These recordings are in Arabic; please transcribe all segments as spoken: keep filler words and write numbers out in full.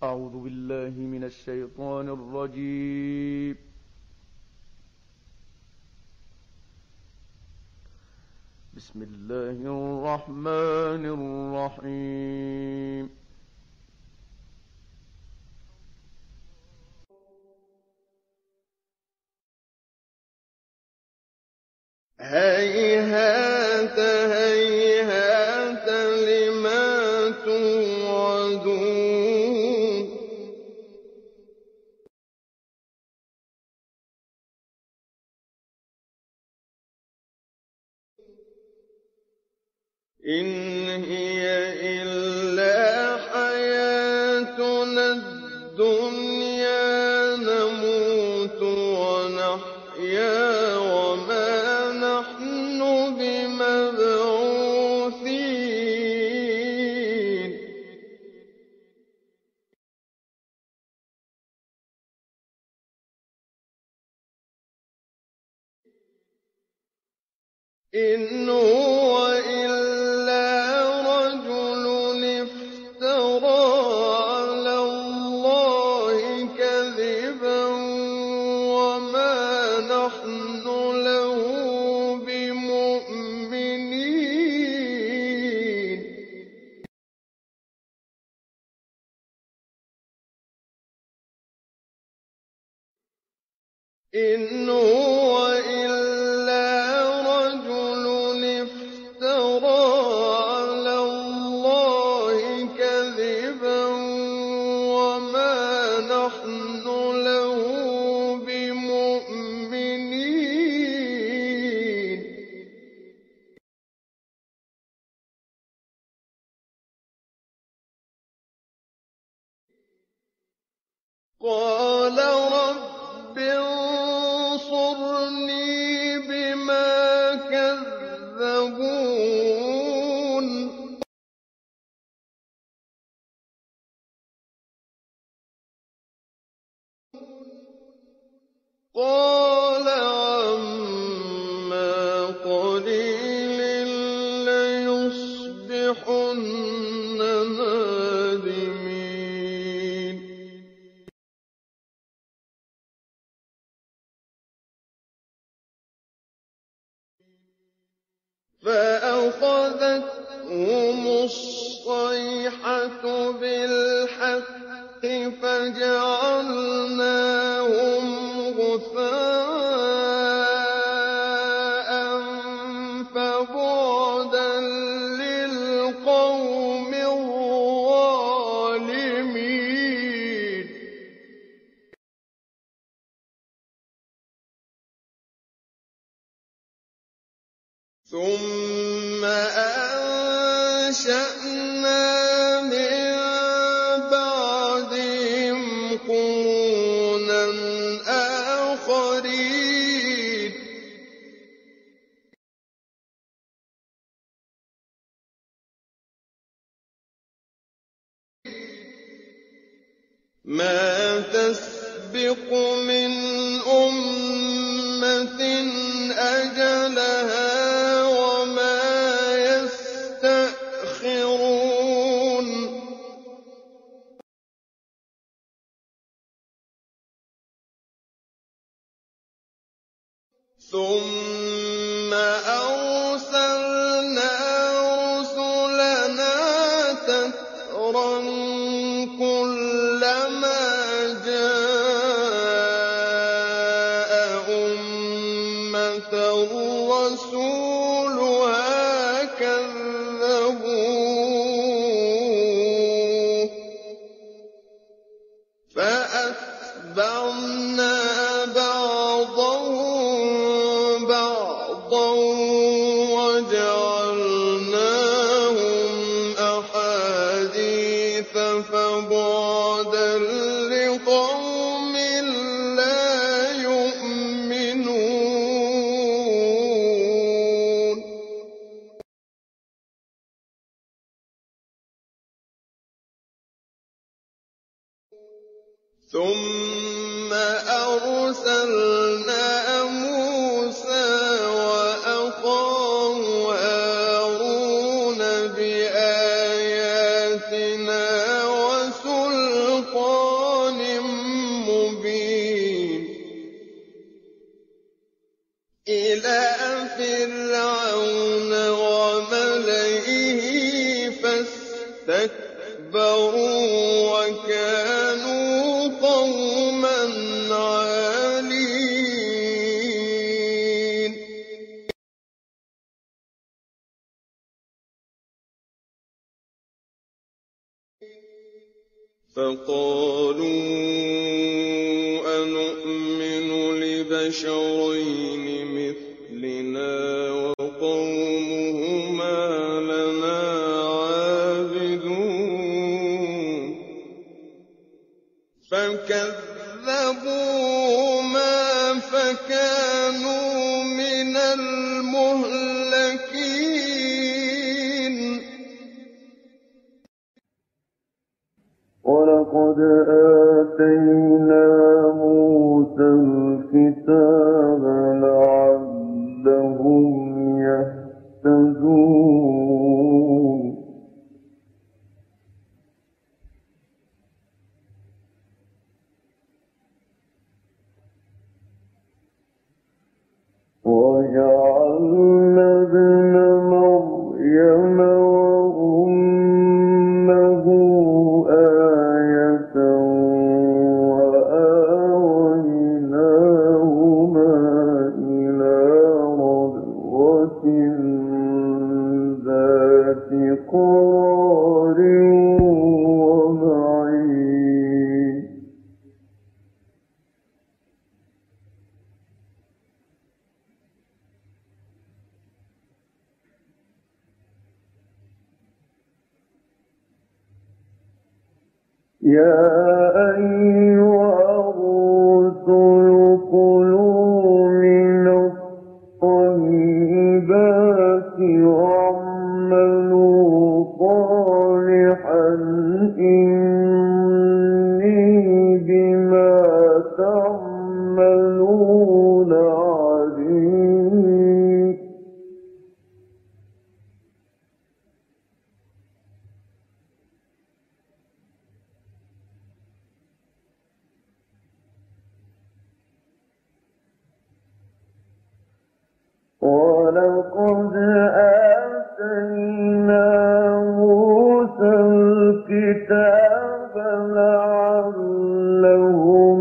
أعوذ بالله من الشيطان الرجيم. بسم الله الرحمن الرحيم. هيهات هيهات لما توعدون إن هي إلا حياتنا الدنيا نموت ونحيا وما نحن بمبعوثين إن هو إلا رجل افترى على الله كذبا وما نحن له بمؤمنين إن هو إلا رجل افترى على الله كذبا وما نحن له بمؤمنين قال رب انصرني بما كذبون قال عما قليل ليصبحن نادمين فأخذتهم الصيحة بالحق فجعلناهم غثاء فبعدا للقوم الظالمين ثم أنشأنا من بعدهم قرونا آخرين ما تسبق من أمة أجلها ثم أرسلنا رسلنا تترى كلما جاء أمة رسولها كذبوه فأتبعنا بعضهم بعضا وجعلناهم أحاديث فبعدا لقوم لا يؤمنون ثم أرسلنا موسى وأخاه هارون بآياتنا وسلطان اسْتَكْبَرُوا وَكَانُوا قَوْمًا عَالِينَ فَقَالُوا أَنُؤْمِنُ لِبَشَرَيْنِ مِثْلِنَا وَقَوْمُهُمَا لَنَا عَابِدُونَ فَكَذَّبُوهُمَا فَكَانُوا مِنَ الْمُهْلَكِينَ وَلَقَدْ آتَيْنَا مُوسَى الْكِتَابَ لَعَلَّهُمْ يَهْتَدُونَ وَجَعَلْنَا ابْنَ مَرْيَمَ وَأُمَّهُ آيَةً وَآوَيْنَاهُمَا إِلَىٰ رَبْوَةٍ ذَاتِ قَرَارٍ وَمَعِينٍ يَا أَيُّهَا الرُّسُلُ كُلُوا مِنَ الطَّيِّبَاتِ وَاعْمَلُوا صَالِحًا إِنِّي بِمَا تَعْمَلُونَ عَلِيمٌ وَلَقَدْ آتَيْنَا مُوسَى الْكِتَابَ لَعَلَّهُمْ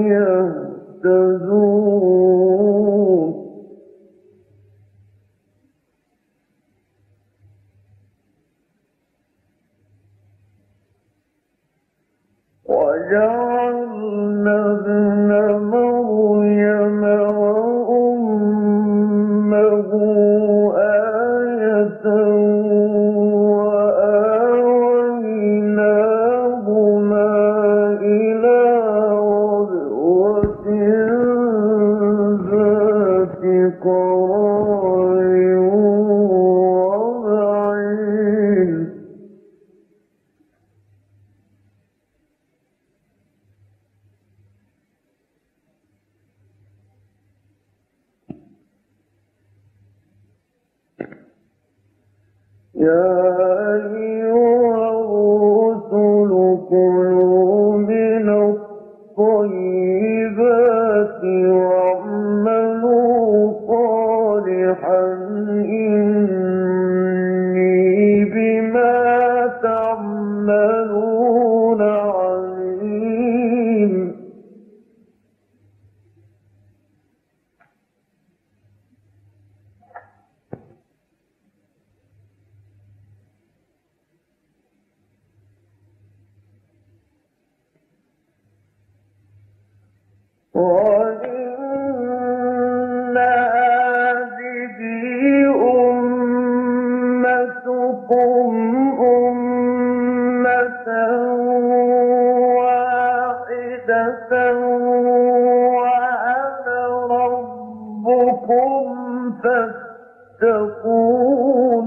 يَهْتَدُونَ وَجَعَلْنَا ابْنَ مَرْيَمَ وَأُمَّهُ آيَةً وَآوَيْنَاهُمَا إِلَىٰ رَبْوَةٍ ذَاتِ قَرَارٍ وَمَعِينٍ يَا أَيُّهَا الرُّسُلُ كُلُوا مِنَ الطَّيِّبَاتِ وَاعْمَلُوا صَالِحًا إِنِّي بِمَا تَعْمَلُونَ عَلِيمٌ وَإِنَّ هَٰذِهِ أُمَّتُكُمْ أُمَّةً وَاحِدَةً وَأَنَا رَبُّكُمْ فَاتَّقُونِ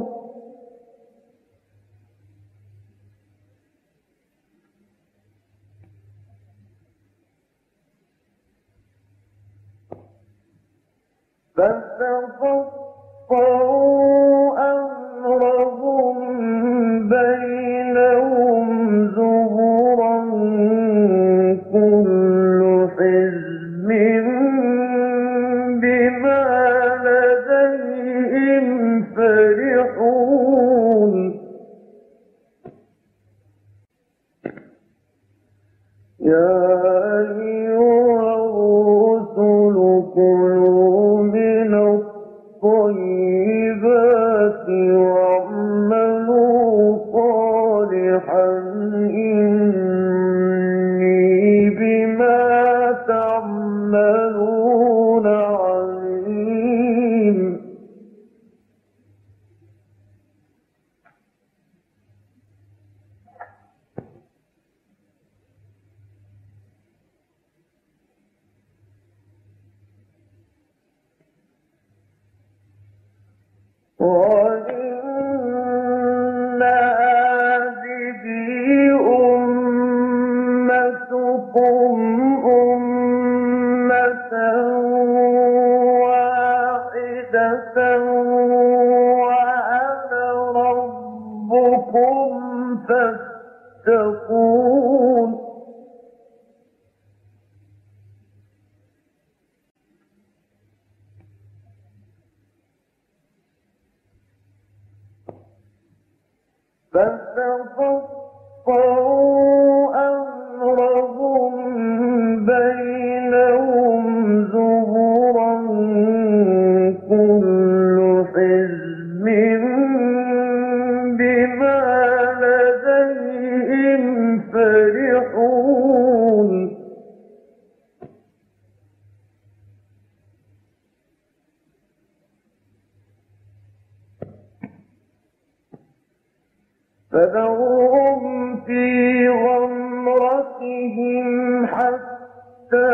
فَتَقَطَّعُوا أَمْرَهُم بَيْنَهُمْ زُبُرًا ۖ كُلُّ حِزْبٍ بِمَا لَدَيْهِمْ فَرِحُونَ يا أيها الرسل كلوا من الطيبات واعملوا صالحا إني بما تعملون عليم. وإن هذه أمتكم أمة واحدة وأنا ربكم فاتقون. فتقطعوا أمرهم بينهم زبرا كل حزب بما لديهم فرحون. فذرهم في غمرتهم حتى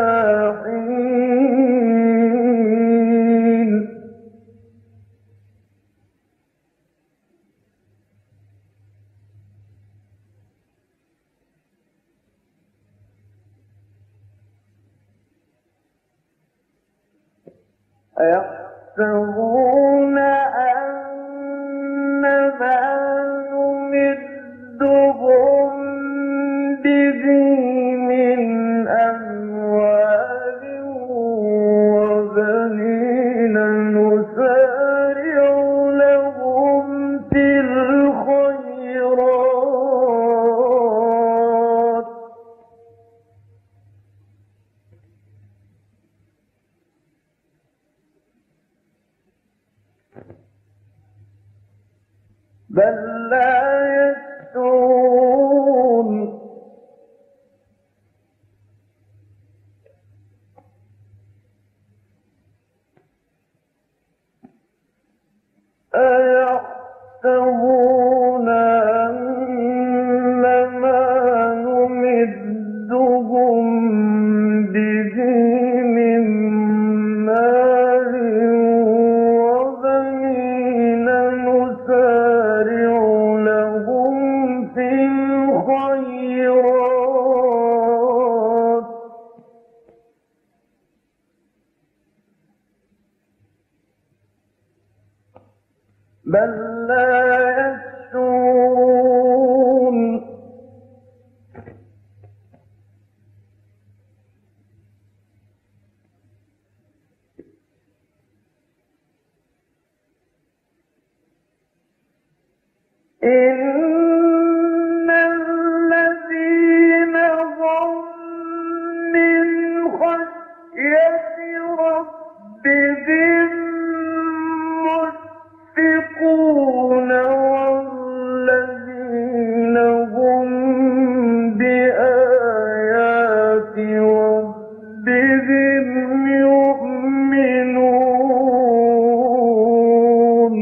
حين. أيحسبون أن ما نمدهم به من أموال وبنين نسارع لهم في الخيرات بل لا يشعرون. أيحسبون أن ما نمدهم به من مال وبنين نسارع لهم في الخيرات بل لا يشعرون. إن الذين هم من خشية ربهم مشفقون والذين هم بآيات ربهم يؤمنون.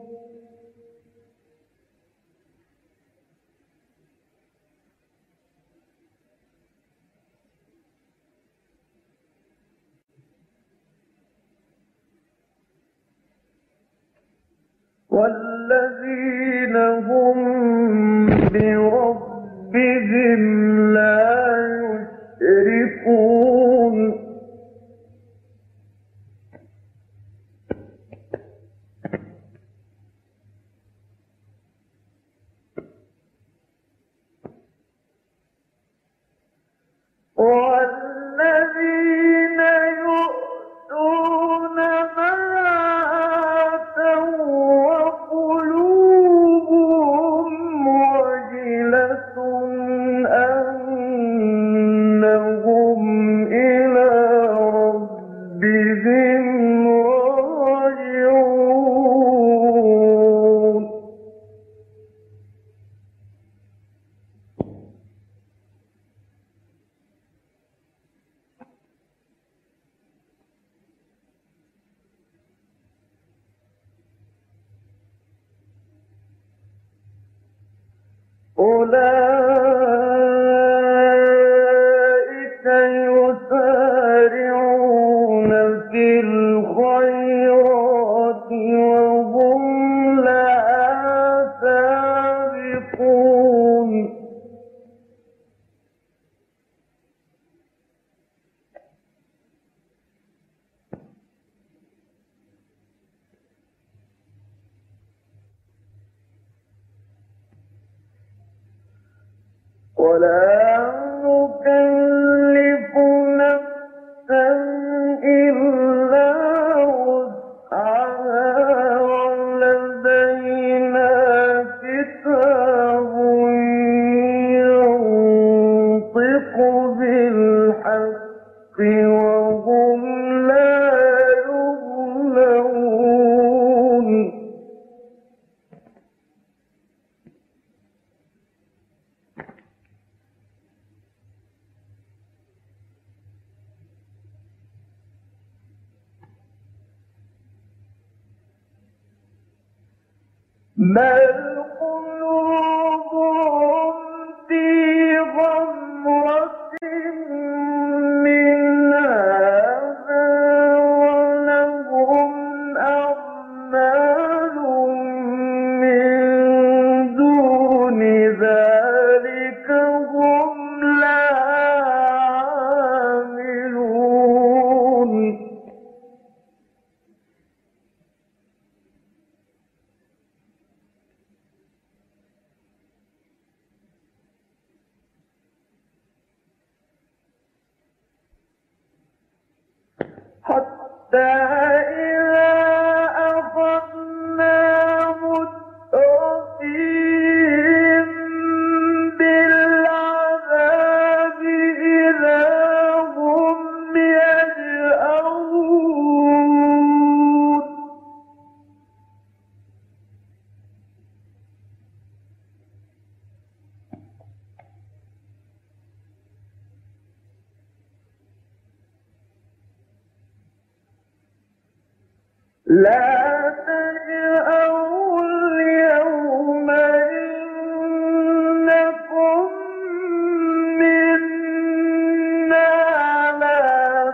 والذين هم بربهم لا يشركون. والذين يؤتون ما آتوا وقلوبهم وجلة أولئك يسارعون في الخيرات وهم لها سابقون ولا نكلف نفسا إلا وسعها ولدينا كتاب ينطق بالحق وهم لا يظلمون بل قلوبهم في غمرة من هذا ولهم أعمال من دون ذلك هم لها عاملون حتى إذا أخذنا مترفيهم بالعذاب إذا هم يجأرون لا تجأروا اليوم إنكم منا لا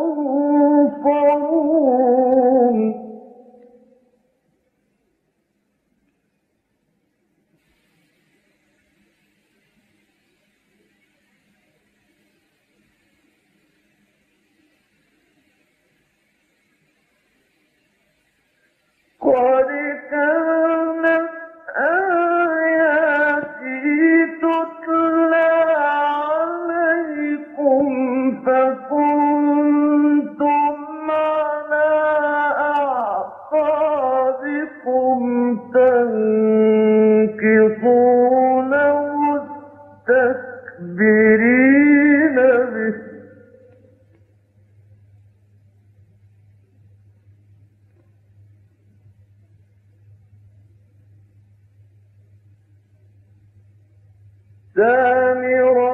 تنصرون قد كانت آياتي تتلى عليكم فكنتم على أعقابكم تنكصون مستكبرين به سامرا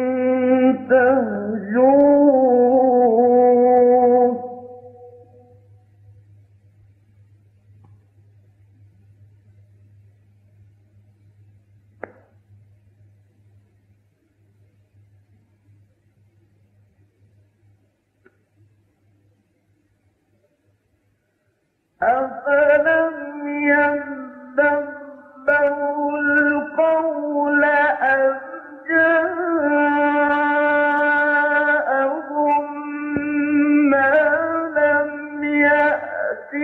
تهجرون أفلم يدبروا القول أم جاءهم ما لم يأت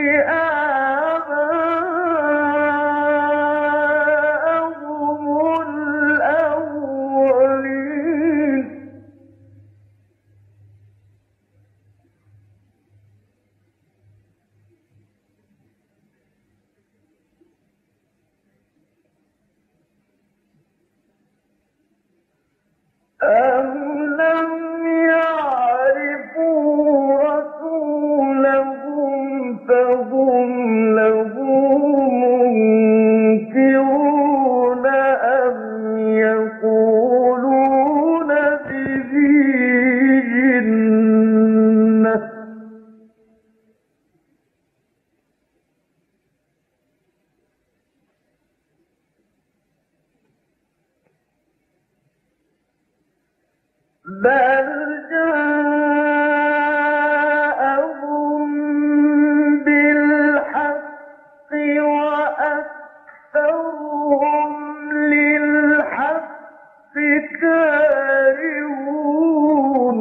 آباءهم الأولين بل جاءهم بالحق وأكثرهم للحق كارهون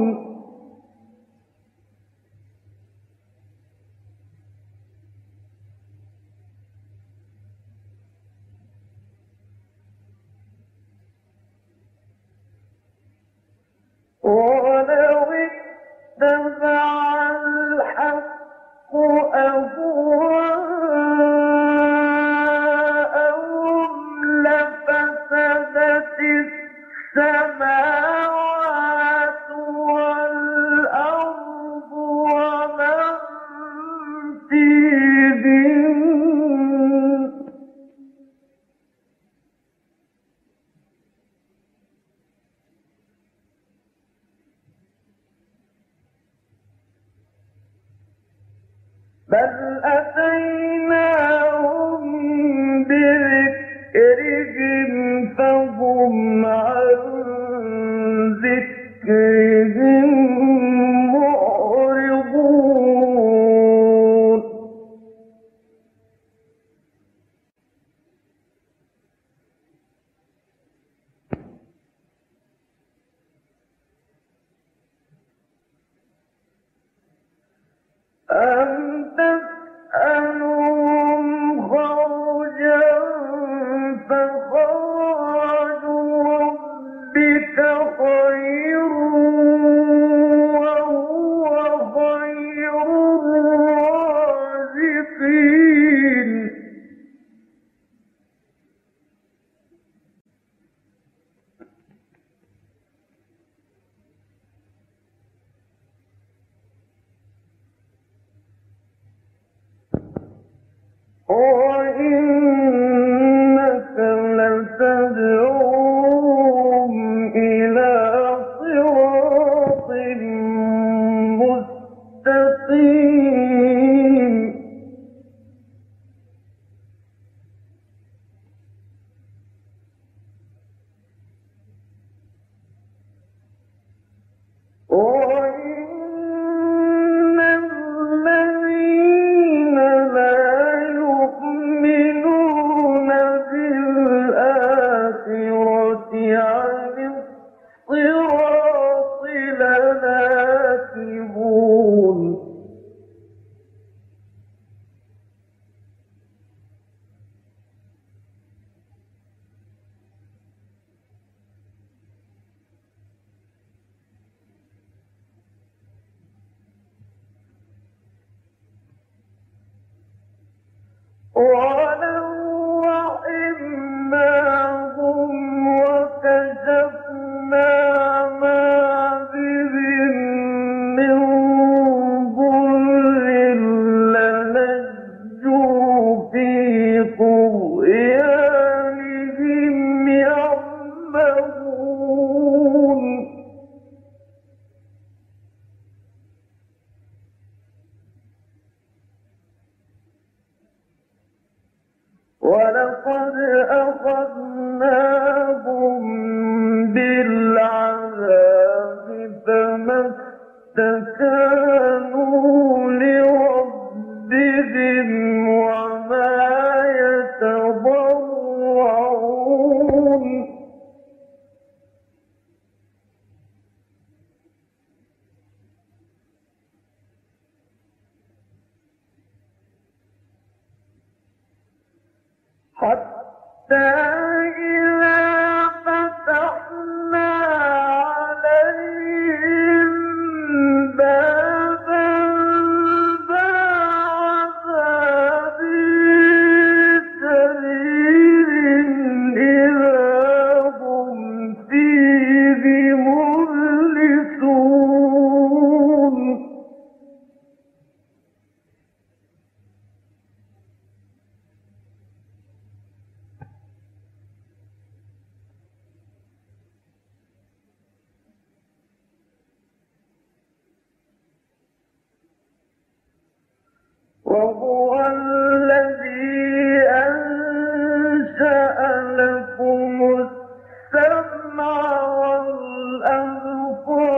ولو اتبع الحق أهواءهم لفسدت السماوات والأرض ومن فيهن بل أتيناهم بذكرهم فهم عن ذكرهم معرضون أم تسألهم خرجا فخرج ربك خير وهو خير الرازقين وإنك لتدعوهم إلى صراط مستقيم وإن الذين لا يؤمنون بالآخرة عن الصراط لناكبون ولو رحمناهم وكشفنا ما بهم من ضر للجوا في طغيانهم يعمهون ولقد أخذناهم بالعذاب فما استكانوا لربهم وما يتضرعون حتى إذا فتحنا عليهم بابا ذا عذاب شديد إذا هم فيه مبلسون وهو الذي أنشأ لكم السمع والأبصار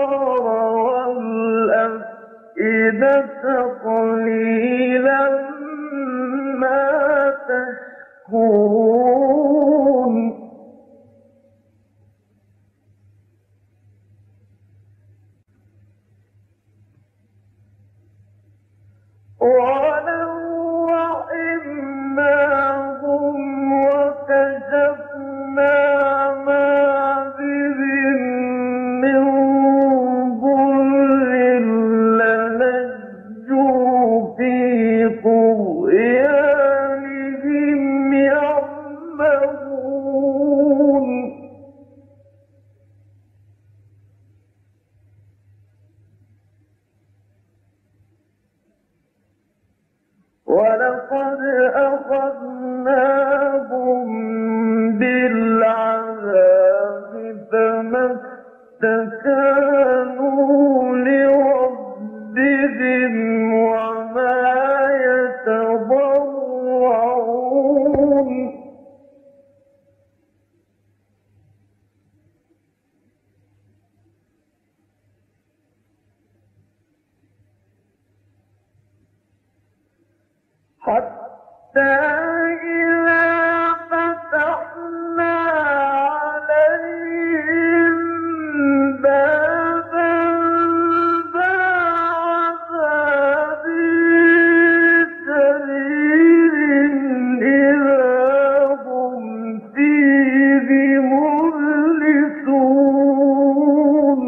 فأخذناهم بالعذاب فما استكانوا لربهم وما يتضرعون حتى إذا فتحنا عليهم بابا ذا عذاب شديد إذا هم فيه مبلسون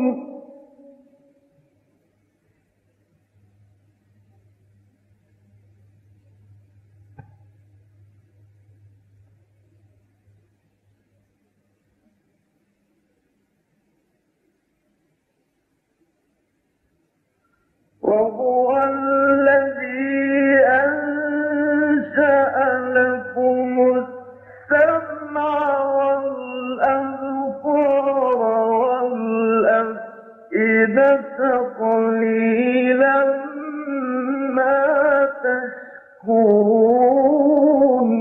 وهو الذي أنشأ لكم السمع والأبصار والأفئدة قليلا ما تشكرون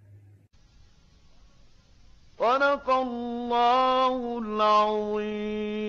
صدق الله العظيم.